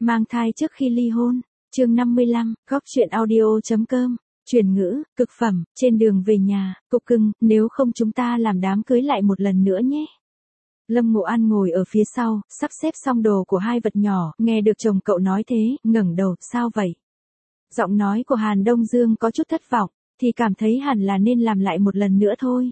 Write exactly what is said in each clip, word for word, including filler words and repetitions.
Mang thai trước khi ly hôn, chương năm mươi lăm, góc truyện audio chấm com, chuyển ngữ, cực phẩm, trên đường về nhà, cục cưng, nếu không chúng ta làm đám cưới lại một lần nữa nhé. Lâm Ngộ An ngồi ở phía sau, sắp xếp xong đồ của hai vật nhỏ, nghe được chồng cậu nói thế, ngẩng đầu, sao vậy? Giọng nói của Hàn Đông Dương có chút thất vọng, thì cảm thấy hẳn là nên làm lại một lần nữa thôi.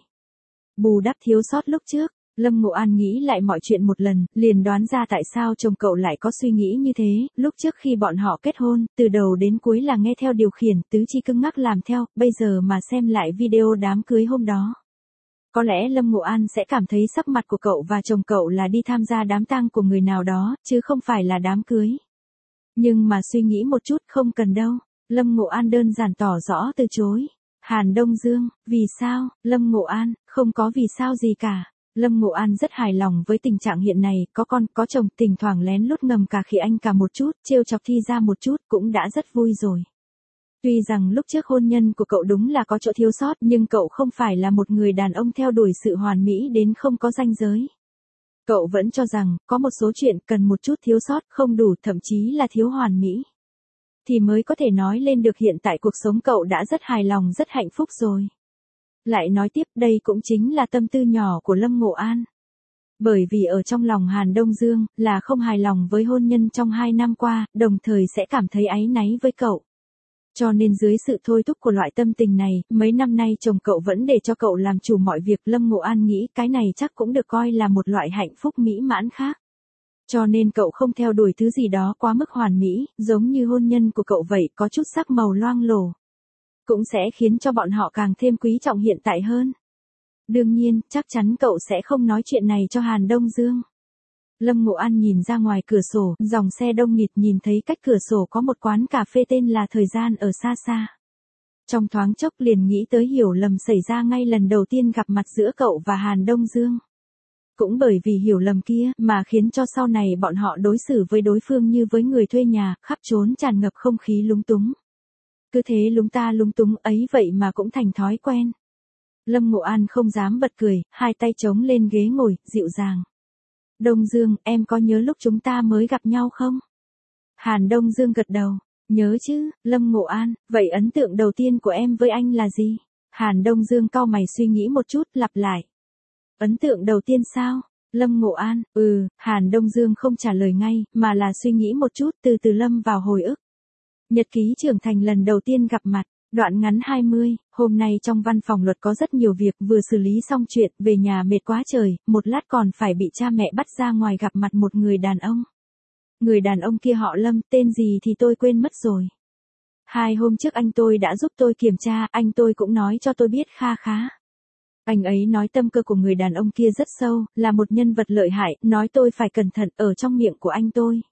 Bù đắp thiếu sót lúc trước. Lâm Ngộ An nghĩ lại mọi chuyện một lần, liền đoán ra tại sao chồng cậu lại có suy nghĩ như thế, lúc trước khi bọn họ kết hôn, từ đầu đến cuối là nghe theo điều khiển, tứ chi cứng ngắc làm theo, bây giờ mà xem lại video đám cưới hôm đó. Có lẽ Lâm Ngộ An sẽ cảm thấy sắc mặt của cậu và chồng cậu là đi tham gia đám tang của người nào đó, chứ không phải là đám cưới. Nhưng mà suy nghĩ một chút không cần đâu, Lâm Ngộ An đơn giản tỏ rõ từ chối. Hàn Đông Dương, vì sao? Lâm Ngộ An, không có vì sao gì cả. Lâm Ngộ An rất hài lòng với tình trạng hiện này, có con, có chồng, thỉnh thoảng lén lút ngầm cả khi anh cả một chút, trêu chọc Thi ra một chút, cũng đã rất vui rồi. Tuy rằng lúc trước hôn nhân của cậu đúng là có chỗ thiếu sót, nhưng cậu không phải là một người đàn ông theo đuổi sự hoàn mỹ đến không có ranh giới. Cậu vẫn cho rằng, có một số chuyện cần một chút thiếu sót, không đủ, thậm chí là thiếu hoàn mỹ. Thì mới có thể nói lên được hiện tại cuộc sống cậu đã rất hài lòng, rất hạnh phúc rồi. Lại nói tiếp, đây cũng chính là tâm tư nhỏ của Lâm Ngộ An. Bởi vì ở trong lòng Hàn Đông Dương, là không hài lòng với hôn nhân trong hai năm qua, đồng thời sẽ cảm thấy áy náy với cậu. Cho nên dưới sự thôi thúc của loại tâm tình này, mấy năm nay chồng cậu vẫn để cho cậu làm chủ mọi việc. Lâm Ngộ An nghĩ cái này chắc cũng được coi là một loại hạnh phúc mỹ mãn khác. Cho nên cậu không theo đuổi thứ gì đó quá mức hoàn mỹ, giống như hôn nhân của cậu vậy, có chút sắc màu loang lổ. Cũng sẽ khiến cho bọn họ càng thêm quý trọng hiện tại hơn. Đương nhiên, chắc chắn cậu sẽ không nói chuyện này cho Hàn Đông Dương. Lâm Ngộ An nhìn ra ngoài cửa sổ, dòng xe đông nghịt, nhìn thấy cách cửa sổ có một quán cà phê tên là Thời Gian ở xa xa. Trong thoáng chốc liền nghĩ tới hiểu lầm xảy ra ngay lần đầu tiên gặp mặt giữa cậu và Hàn Đông Dương. Cũng bởi vì hiểu lầm kia, mà khiến cho sau này bọn họ đối xử với đối phương như với người thuê nhà, khắp trốn tràn ngập không khí lúng túng. Cứ thế lúng ta lúng túng ấy vậy mà cũng thành thói quen. Lâm Ngộ An không dám bật cười, hai tay chống lên ghế ngồi, dịu dàng. Đông Dương, em có nhớ lúc chúng ta mới gặp nhau không? Hàn Đông Dương gật đầu, nhớ chứ. Lâm Ngộ An, vậy ấn tượng đầu tiên của em với anh là gì? Hàn Đông Dương cau mày suy nghĩ một chút, lặp lại. Ấn tượng đầu tiên sao? Lâm Ngộ An, ừ. Hàn Đông Dương không trả lời ngay, mà là suy nghĩ một chút, từ từ lâm vào hồi ức. Nhật ký trưởng thành lần đầu tiên gặp mặt, đoạn ngắn hai mươi, hôm nay trong văn phòng luật có rất nhiều việc, vừa xử lý xong chuyện, về nhà mệt quá trời, một lát còn phải bị cha mẹ bắt ra ngoài gặp mặt một người đàn ông. Người đàn ông kia họ Lâm, tên gì thì tôi quên mất rồi. Hai hôm trước anh tôi đã giúp tôi kiểm tra, anh tôi cũng nói cho tôi biết kha khá. Anh ấy nói tâm cơ của người đàn ông kia rất sâu, là một nhân vật lợi hại, nói tôi phải cẩn thận ở trong miệng của anh tôi.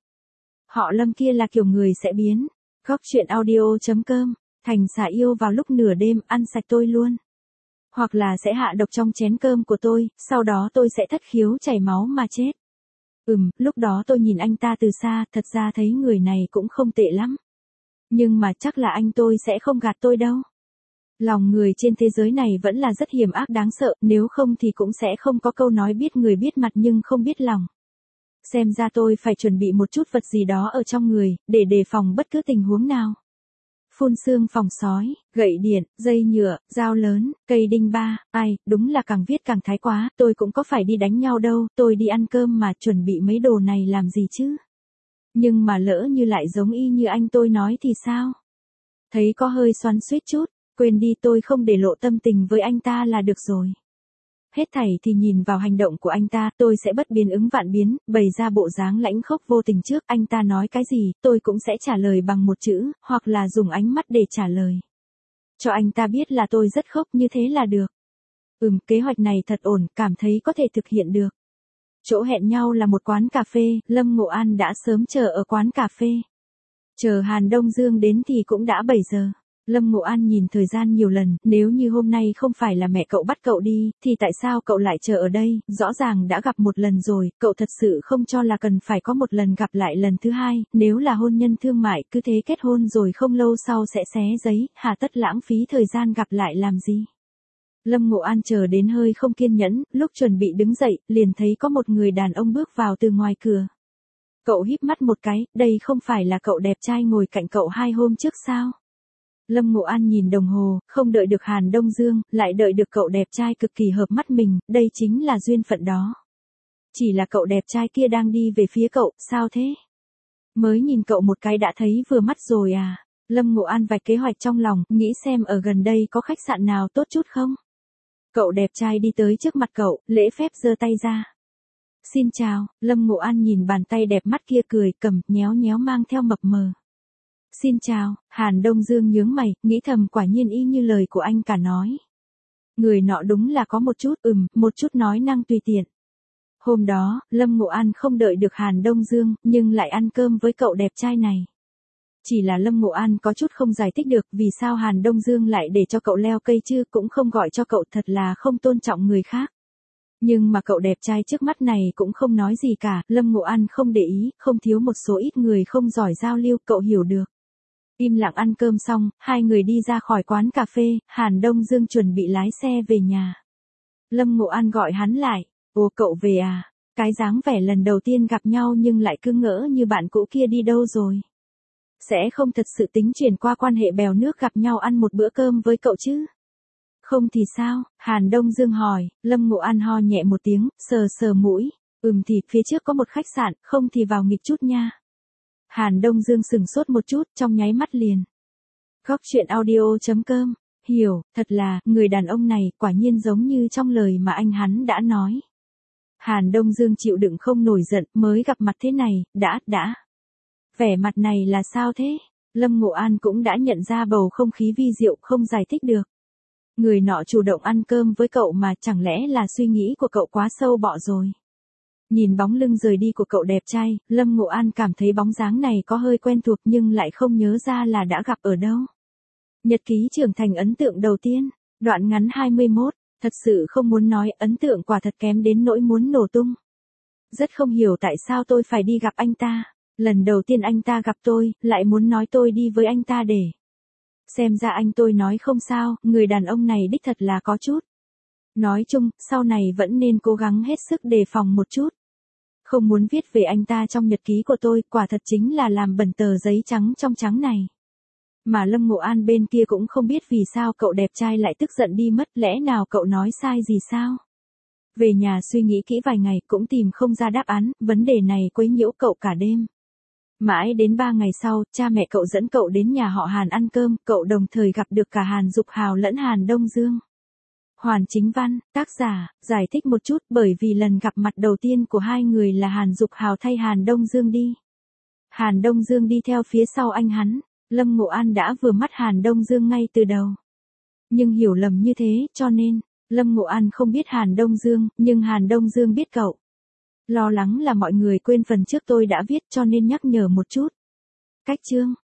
Họ Lâm kia là kiểu người sẽ biến. Góc truyện audio chấm com, thành xả yêu vào lúc nửa đêm, ăn sạch tôi luôn. Hoặc là sẽ hạ độc trong chén cơm của tôi, sau đó tôi sẽ thất khiếu chảy máu mà chết. Ừm, lúc đó tôi nhìn anh ta từ xa, thật ra thấy người này cũng không tệ lắm. Nhưng mà chắc là anh tôi sẽ không gạt tôi đâu. Lòng người trên thế giới này vẫn là rất hiểm ác đáng sợ, nếu không thì cũng sẽ không có câu nói biết người biết mặt nhưng không biết lòng. Xem ra tôi phải chuẩn bị một chút vật gì đó ở trong người, để đề phòng bất cứ tình huống nào. Phun xương phòng sói, gậy điện, dây nhựa, dao lớn, cây đinh ba, ai, đúng là càng viết càng thái quá, tôi cũng có phải đi đánh nhau đâu, tôi đi ăn cơm mà chuẩn bị mấy đồ này làm gì chứ. Nhưng mà lỡ như lại giống y như anh tôi nói thì sao? Thấy có hơi xoắn xuýt chút, quên đi, tôi không để lộ tâm tình với anh ta là được rồi. Hết thảy thì nhìn vào hành động của anh ta, tôi sẽ bất biến ứng vạn biến, bày ra bộ dáng lãnh khốc vô tình trước, anh ta nói cái gì, tôi cũng sẽ trả lời bằng một chữ, hoặc là dùng ánh mắt để trả lời. Cho anh ta biết là tôi rất khốc, như thế là được. Ừm, kế hoạch này thật ổn, cảm thấy có thể thực hiện được. Chỗ hẹn nhau là một quán cà phê, Lâm Ngộ An đã sớm chờ ở quán cà phê. Chờ Hàn Đông Dương đến thì cũng đã bảy giờ. Lâm Ngộ An nhìn thời gian nhiều lần, nếu như hôm nay không phải là mẹ cậu bắt cậu đi, thì tại sao cậu lại chờ ở đây, rõ ràng đã gặp một lần rồi, cậu thật sự không cho là cần phải có một lần gặp lại lần thứ hai, nếu là hôn nhân thương mại, cứ thế kết hôn rồi không lâu sau sẽ xé giấy, hà tất lãng phí thời gian gặp lại làm gì. Lâm Ngộ An chờ đến hơi không kiên nhẫn, lúc chuẩn bị đứng dậy, liền thấy có một người đàn ông bước vào từ ngoài cửa. Cậu híp mắt một cái, đây không phải là cậu đẹp trai ngồi cạnh cậu hai hôm trước sao? Lâm Ngộ An nhìn đồng hồ, không đợi được Hàn Đông Dương, lại đợi được cậu đẹp trai cực kỳ hợp mắt mình, đây chính là duyên phận đó. Chỉ là cậu đẹp trai kia đang đi về phía cậu, sao thế? Mới nhìn cậu một cái đã thấy vừa mắt rồi à? Lâm Ngộ An vạch kế hoạch trong lòng, nghĩ xem ở gần đây có khách sạn nào tốt chút không? Cậu đẹp trai đi tới trước mặt cậu, lễ phép giơ tay ra. Xin chào, Lâm Ngộ An nhìn bàn tay đẹp mắt kia cười, cầm, nhéo nhéo mang theo mập mờ. Xin chào, Hàn Đông Dương nhướng mày, nghĩ thầm quả nhiên y như lời của anh cả nói. Người nọ đúng là có một chút, ừm, một chút nói năng tùy tiện. Hôm đó, Lâm Ngộ An không đợi được Hàn Đông Dương, nhưng lại ăn cơm với cậu đẹp trai này. Chỉ là Lâm Ngộ An có chút không giải thích được vì sao Hàn Đông Dương lại để cho cậu leo cây chứ cũng không gọi cho cậu, thật là không tôn trọng người khác. Nhưng mà cậu đẹp trai trước mắt này cũng không nói gì cả, Lâm Ngộ An không để ý, không thiếu một số ít người không giỏi giao lưu, cậu hiểu được. Im lặng ăn cơm xong, hai người đi ra khỏi quán cà phê, Hàn Đông Dương chuẩn bị lái xe về nhà. Lâm Ngộ An gọi hắn lại, ồ cậu về à, cái dáng vẻ lần đầu tiên gặp nhau nhưng lại cứ ngỡ như bạn cũ kia đi đâu rồi. Sẽ không thật sự tính chuyển qua quan hệ bèo nước gặp nhau ăn một bữa cơm với cậu chứ? Không thì sao? Hàn Đông Dương hỏi, Lâm Ngộ An ho nhẹ một tiếng, sờ sờ mũi, ừm thì phía trước có một khách sạn, không thì vào nghịch chút nha. Hàn Đông Dương sừng sốt một chút, trong nháy mắt liền. Góc chuyện audio chấm com, hiểu, thật là, người đàn ông này, quả nhiên giống như trong lời mà anh hắn đã nói. Hàn Đông Dương chịu đựng không nổi giận, mới gặp mặt thế này, đã, đã. Vẻ mặt này là sao thế? Lâm Ngộ An cũng đã nhận ra bầu không khí vi diệu, không giải thích được. Người nọ chủ động ăn cơm với cậu mà chẳng lẽ là suy nghĩ của cậu quá sâu bọ rồi. Nhìn bóng lưng rời đi của cậu đẹp trai, Lâm Ngộ An cảm thấy bóng dáng này có hơi quen thuộc nhưng lại không nhớ ra là đã gặp ở đâu. Nhật ký trưởng thành ấn tượng đầu tiên, đoạn ngắn hai mươi mốt, thật sự không muốn nói, ấn tượng quả thật kém đến nỗi muốn nổ tung. Rất không hiểu tại sao tôi phải đi gặp anh ta, lần đầu tiên anh ta gặp tôi, lại muốn nói tôi đi với anh ta để. Xem ra anh tôi nói không sao, người đàn ông này đích thật là có chút. Nói chung, sau này vẫn nên cố gắng hết sức đề phòng một chút. Không muốn viết về anh ta trong nhật ký của tôi, quả thật chính là làm bẩn tờ giấy trắng trong trắng này. Mà Lâm Ngộ An bên kia cũng không biết vì sao cậu đẹp trai lại tức giận đi mất, lẽ nào cậu nói sai gì sao? Về nhà suy nghĩ kỹ vài ngày cũng tìm không ra đáp án, vấn đề này quấy nhiễu cậu cả đêm. Mãi đến ba ngày sau, cha mẹ cậu dẫn cậu đến nhà họ Hàn ăn cơm, cậu đồng thời gặp được cả Hàn Dục Hào lẫn Hàn Đông Dương. Hoàn Chính Văn, tác giả, giải thích một chút bởi vì lần gặp mặt đầu tiên của hai người là Hàn Dục Hào thay Hàn Đông Dương đi. Hàn Đông Dương đi theo phía sau anh hắn, Lâm Ngộ An đã vừa mắt Hàn Đông Dương ngay từ đầu. Nhưng hiểu lầm như thế, cho nên, Lâm Ngộ An không biết Hàn Đông Dương, nhưng Hàn Đông Dương biết cậu. Lo lắng là mọi người quên phần trước tôi đã viết cho nên nhắc nhở một chút. Cách chương